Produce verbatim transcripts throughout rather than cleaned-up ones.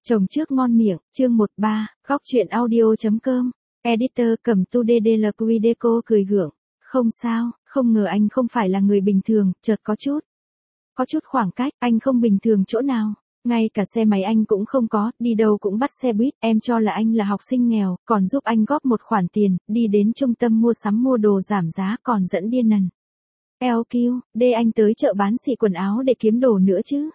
Chồng trước ngon miệng, chương một ba, góc truyện audio.com, editor cầm tu đê đê lờ quy đê cô cười gượng. Không sao, không ngờ anh không phải là người bình thường, chợt có chút. Có chút khoảng cách, anh không bình thường chỗ nào. Ngay cả xe máy anh cũng không có, đi đâu cũng bắt xe buýt, em cho là anh là học sinh nghèo, còn giúp anh góp một khoản tiền, đi đến trung tâm mua sắm mua đồ giảm giá còn dẫn điên nần. eo kiu, đê anh tới chợ bán xỉ quần áo để kiếm đồ nữa chứ.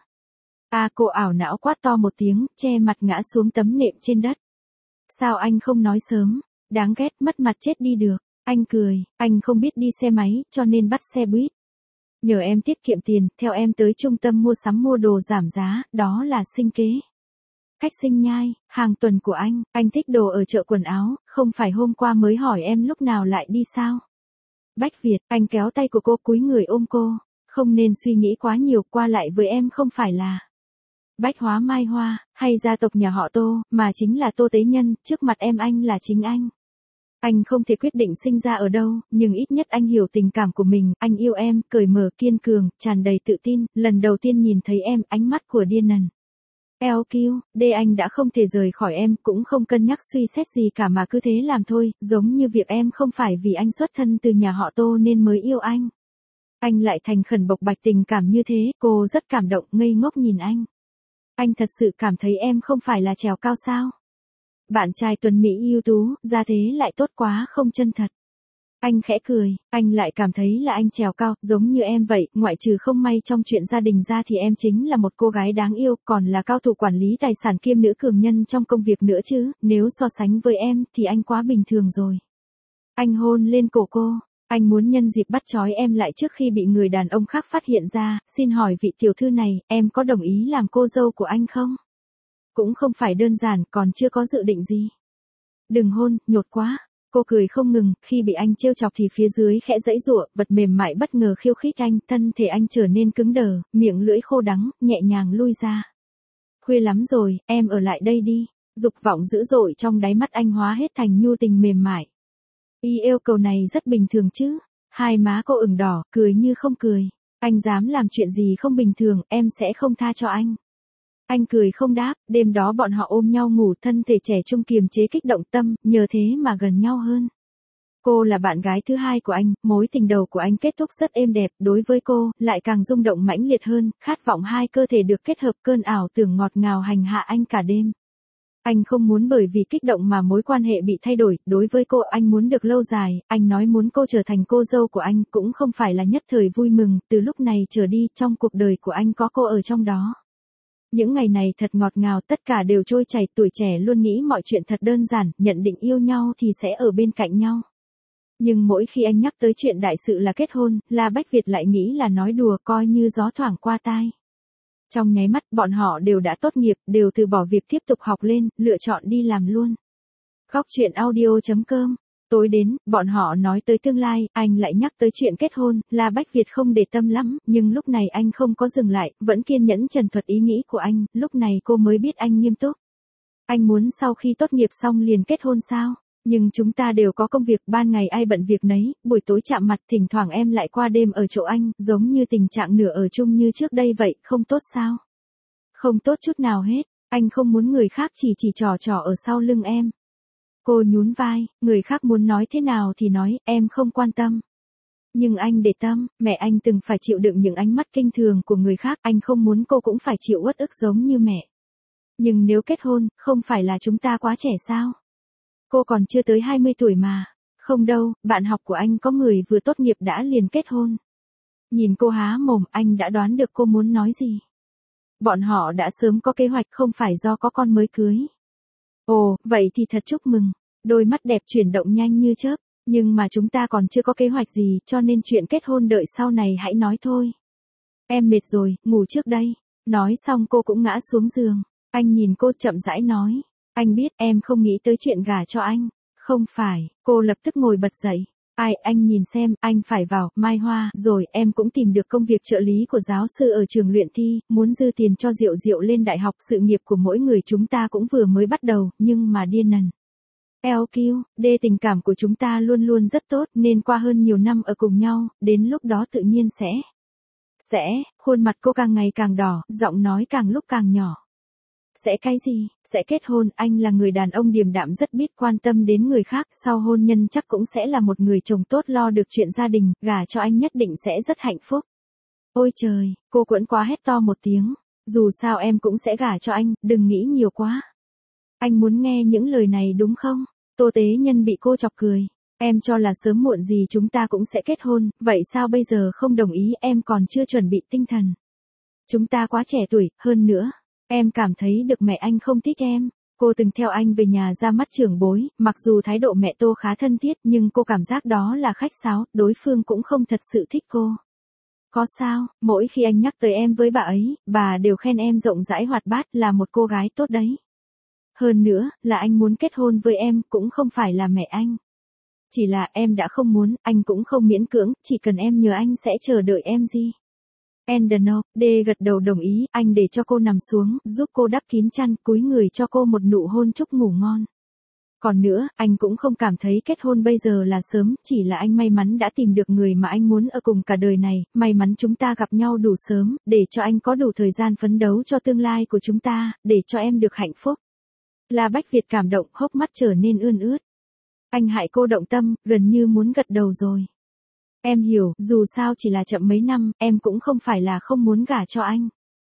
À cô ảo não quát to một tiếng, che mặt ngã xuống tấm nệm trên đất. Sao anh không nói sớm, đáng ghét mất mặt chết đi được, anh cười, anh không biết đi xe máy, cho nên bắt xe buýt. Nhờ em tiết kiệm tiền, theo em tới trung tâm mua sắm mua đồ giảm giá, đó là sinh kế. Khách sinh nhai, hàng tuần của anh, anh thích đồ ở chợ quần áo, không phải hôm qua mới hỏi em lúc nào lại đi sao? Bách Việt, anh kéo tay của cô cúi người ôm cô, không nên suy nghĩ quá nhiều, qua lại với em không phải là Bách Hóa Mai Hoa, hay gia tộc nhà họ Tô, mà chính là Tô Tế Nhân, trước mặt em anh là chính anh. Anh không thể quyết định sinh ra ở đâu, nhưng ít nhất anh hiểu tình cảm của mình, anh yêu em, cởi mở kiên cường, tràn đầy tự tin, lần đầu tiên nhìn thấy em, ánh mắt của điên nần. eo kiu, đê anh đã không thể rời khỏi em, cũng không cân nhắc suy xét gì cả mà cứ thế làm thôi, giống như việc em không phải vì anh xuất thân từ nhà họ Tô nên mới yêu anh. Anh lại thành khẩn bộc bạch tình cảm như thế, cô rất cảm động, ngây ngốc nhìn anh. Anh thật sự cảm thấy em không phải là trèo cao sao? Bạn trai tuấn Mỹ ưu tú, ra thế lại tốt quá không chân thật. Anh khẽ cười, anh lại cảm thấy là anh trèo cao, giống như em vậy, ngoại trừ không may trong chuyện gia đình ra thì em chính là một cô gái đáng yêu, còn là cao thủ quản lý tài sản kiêm nữ cường nhân trong công việc nữa chứ, nếu so sánh với em thì anh quá bình thường rồi. Anh hôn lên cổ cô, anh muốn nhân dịp bắt trói em lại trước khi bị người đàn ông khác phát hiện ra, xin hỏi vị tiểu thư này, em có đồng ý làm cô dâu của anh không? Cũng không phải đơn giản, còn chưa có dự định gì. Đừng hôn, nhột quá. Cô cười không ngừng, khi bị anh trêu chọc thì phía dưới khẽ giãy giụa, vật mềm mại bất ngờ khiêu khích anh, thân thể anh trở nên cứng đờ, miệng lưỡi khô đắng, nhẹ nhàng lui ra. Khuya lắm rồi, em ở lại đây đi. Dục vọng dữ dội trong đáy mắt anh hóa hết thành nhu tình mềm mại. Y yêu cầu này rất bình thường chứ. Hai má cô ửng đỏ, cười như không cười. Anh dám làm chuyện gì không bình thường, em sẽ không tha cho anh. Anh cười không đáp, đêm đó bọn họ ôm nhau ngủ, thân thể trẻ trung kiềm chế kích động tâm, nhờ thế mà gần nhau hơn. Cô là bạn gái thứ hai của anh, mối tình đầu của anh kết thúc rất êm đẹp, đối với cô, lại càng rung động mãnh liệt hơn, khát vọng hai cơ thể được kết hợp, cơn ảo tưởng ngọt ngào hành hạ anh cả đêm. Anh không muốn bởi vì kích động mà mối quan hệ bị thay đổi, đối với cô anh muốn được lâu dài, anh nói muốn cô trở thành cô dâu của anh, cũng không phải là nhất thời vui mừng, từ lúc này trở đi, trong cuộc đời của anh có cô ở trong đó. Những ngày này thật ngọt ngào, tất cả đều trôi chảy, tuổi trẻ luôn nghĩ mọi chuyện thật đơn giản, nhận định yêu nhau thì sẽ ở bên cạnh nhau. Nhưng mỗi khi anh nhắc tới chuyện đại sự là kết hôn, La Bách Việt lại nghĩ là nói đùa, coi như gió thoảng qua tai. Trong nháy mắt, bọn họ đều đã tốt nghiệp, đều từ bỏ việc tiếp tục học lên, lựa chọn đi làm luôn. Góc truyện audio.com. Tối đến, bọn họ nói tới tương lai, anh lại nhắc tới chuyện kết hôn, La Bách Việt không để tâm lắm, nhưng lúc này anh không có dừng lại, vẫn kiên nhẫn trần thuật ý nghĩ của anh, lúc này cô mới biết anh nghiêm túc. Anh muốn sau khi tốt nghiệp xong liền kết hôn sao? Nhưng chúng ta đều có công việc, ban ngày ai bận việc nấy, buổi tối chạm mặt, thỉnh thoảng em lại qua đêm ở chỗ anh, giống như tình trạng nửa ở chung như trước đây vậy, không tốt sao? Không tốt chút nào hết, anh không muốn người khác chỉ chỉ trò trò ở sau lưng em. Cô nhún vai, người khác muốn nói thế nào thì nói, em không quan tâm. Nhưng anh để tâm, mẹ anh từng phải chịu đựng những ánh mắt kinh thường của người khác, anh không muốn cô cũng phải chịu uất ức giống như mẹ. Nhưng nếu kết hôn, không phải là chúng ta quá trẻ sao? Cô còn chưa tới hai mươi tuổi mà. Không đâu, bạn học của anh có người vừa tốt nghiệp đã liền kết hôn. Nhìn cô há mồm, anh đã đoán được cô muốn nói gì. Bọn họ đã sớm có kế hoạch, không phải do có con mới cưới. Ồ, vậy thì thật chúc mừng. Đôi mắt đẹp chuyển động nhanh như chớp, nhưng mà chúng ta còn chưa có kế hoạch gì, cho nên chuyện kết hôn đợi sau này hãy nói thôi. Em mệt rồi, ngủ trước đây. Nói xong cô cũng ngã xuống giường. Anh nhìn cô chậm rãi nói. Anh biết em không nghĩ tới chuyện gả cho anh. Không phải, cô lập tức ngồi bật dậy. Ai, anh nhìn xem, anh phải vào, Mai Hoa, rồi em cũng tìm được công việc trợ lý của giáo sư ở trường luyện thi, muốn dư tiền cho Diệu Diệu lên đại học, sự nghiệp của mỗi người chúng ta cũng vừa mới bắt đầu, nhưng mà điên nần. eo kiu, đê tình cảm của chúng ta luôn luôn rất tốt, nên qua hơn nhiều năm ở cùng nhau, đến lúc đó tự nhiên sẽ. Sẽ, khuôn mặt cô càng ngày càng đỏ, giọng nói càng lúc càng nhỏ. Sẽ cái gì? Sẽ kết hôn, anh là người đàn ông điềm đạm rất biết quan tâm đến người khác, sau hôn nhân chắc cũng sẽ là một người chồng tốt lo được chuyện gia đình, gả cho anh nhất định sẽ rất hạnh phúc. Ôi trời, cô quẫn quá hét to một tiếng. Dù sao em cũng sẽ gả cho anh, đừng nghĩ nhiều quá. Anh muốn nghe những lời này đúng không? Tô Tế Nhân bị cô chọc cười. Em cho là sớm muộn gì chúng ta cũng sẽ kết hôn, vậy sao bây giờ không đồng ý, em còn chưa chuẩn bị tinh thần. Chúng ta quá trẻ tuổi, hơn nữa. Em cảm thấy được mẹ anh không thích em. Cô từng theo anh về nhà ra mắt trưởng bối, mặc dù thái độ mẹ Tô khá thân thiết nhưng cô cảm giác đó là khách sáo, đối phương cũng không thật sự thích cô. Có sao, mỗi khi anh nhắc tới em với bà ấy, bà đều khen em rộng rãi hoạt bát là một cô gái tốt đấy. Hơn nữa, là anh muốn kết hôn với em, cũng không phải là mẹ anh. Chỉ là em đã không muốn, anh cũng không miễn cưỡng, chỉ cần em nhờ anh sẽ chờ đợi em gì. Endeno, D gật đầu đồng ý, anh để cho cô nằm xuống, giúp cô đắp kín chăn, cúi người cho cô một nụ hôn chúc ngủ ngon. Còn nữa, anh cũng không cảm thấy kết hôn bây giờ là sớm, chỉ là anh may mắn đã tìm được người mà anh muốn ở cùng cả đời này, may mắn chúng ta gặp nhau đủ sớm, để cho anh có đủ thời gian phấn đấu cho tương lai của chúng ta, để cho em được hạnh phúc. La Bách Việt cảm động, hốc mắt trở nên ươn ướt. Anh hại cô động tâm, gần như muốn gật đầu rồi. Em hiểu, dù sao chỉ là chậm mấy năm, em cũng không phải là không muốn gả cho anh.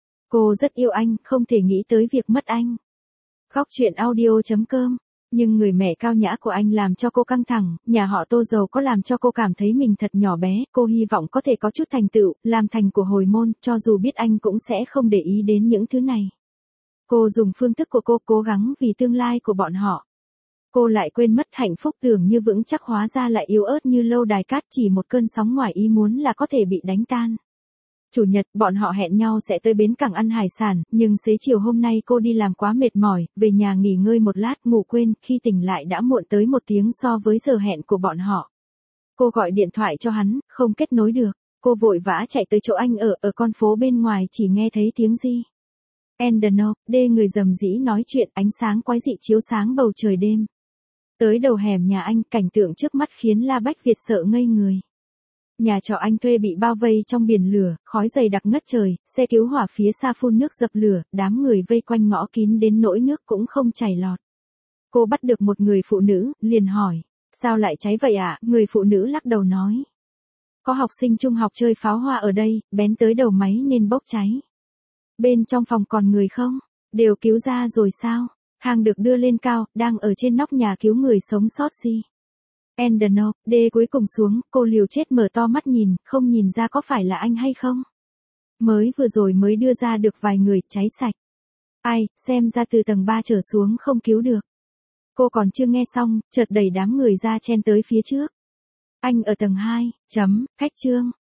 Cô rất yêu anh, không thể nghĩ tới việc mất anh. Góc truyện audio chấm com. Nhưng người mẹ cao nhã của anh làm cho cô căng thẳng, nhà họ Tô giàu có làm cho cô cảm thấy mình thật nhỏ bé, cô hy vọng có thể có chút thành tựu, làm thành của hồi môn, cho dù biết anh cũng sẽ không để ý đến những thứ này. Cô dùng phương thức của cô cố gắng vì tương lai của bọn họ. Cô lại quên mất hạnh phúc tưởng như vững chắc hóa ra lại yếu ớt như lâu đài cát, chỉ một cơn sóng ngoài ý muốn là có thể bị đánh tan. Chủ nhật, bọn họ hẹn nhau sẽ tới bến cảng ăn hải sản, nhưng xế chiều hôm nay cô đi làm quá mệt mỏi, về nhà nghỉ ngơi một lát, ngủ quên, khi tỉnh lại đã muộn tới một tiếng so với giờ hẹn của bọn họ. Cô gọi điện thoại cho hắn, không kết nối được. Cô vội vã chạy tới chỗ anh ở, ở con phố bên ngoài chỉ nghe thấy tiếng gì. Endeno, D người rầm rĩ nói chuyện, ánh sáng quái dị chiếu sáng bầu trời đêm. Tới đầu hẻm nhà anh, cảnh tượng trước mắt khiến La Bách Việt sợ ngây người. Nhà trọ anh thuê bị bao vây trong biển lửa, khói dày đặc ngất trời, xe cứu hỏa phía xa phun nước dập lửa, đám người vây quanh ngõ kín đến nỗi nước cũng không chảy lọt. Cô bắt được một người phụ nữ, liền hỏi, sao lại cháy vậy ạ? À? Người phụ nữ lắc đầu nói, có học sinh trung học chơi pháo hoa ở đây, bén tới đầu máy nên bốc cháy. Bên trong phòng còn người không? Đều cứu ra rồi sao? Thang được đưa lên cao, đang ở trên nóc nhà cứu người sống sót gì? Endeno, D cuối cùng xuống, cô liều chết mở to mắt nhìn, không nhìn ra có phải là anh hay không? Mới vừa rồi mới đưa ra được vài người, cháy sạch. Ai, xem ra từ tầng ba trở xuống không cứu được. Cô còn chưa nghe xong, chợt đẩy đám người ra chen tới phía trước. Anh ở tầng hai, chấm, khách trương.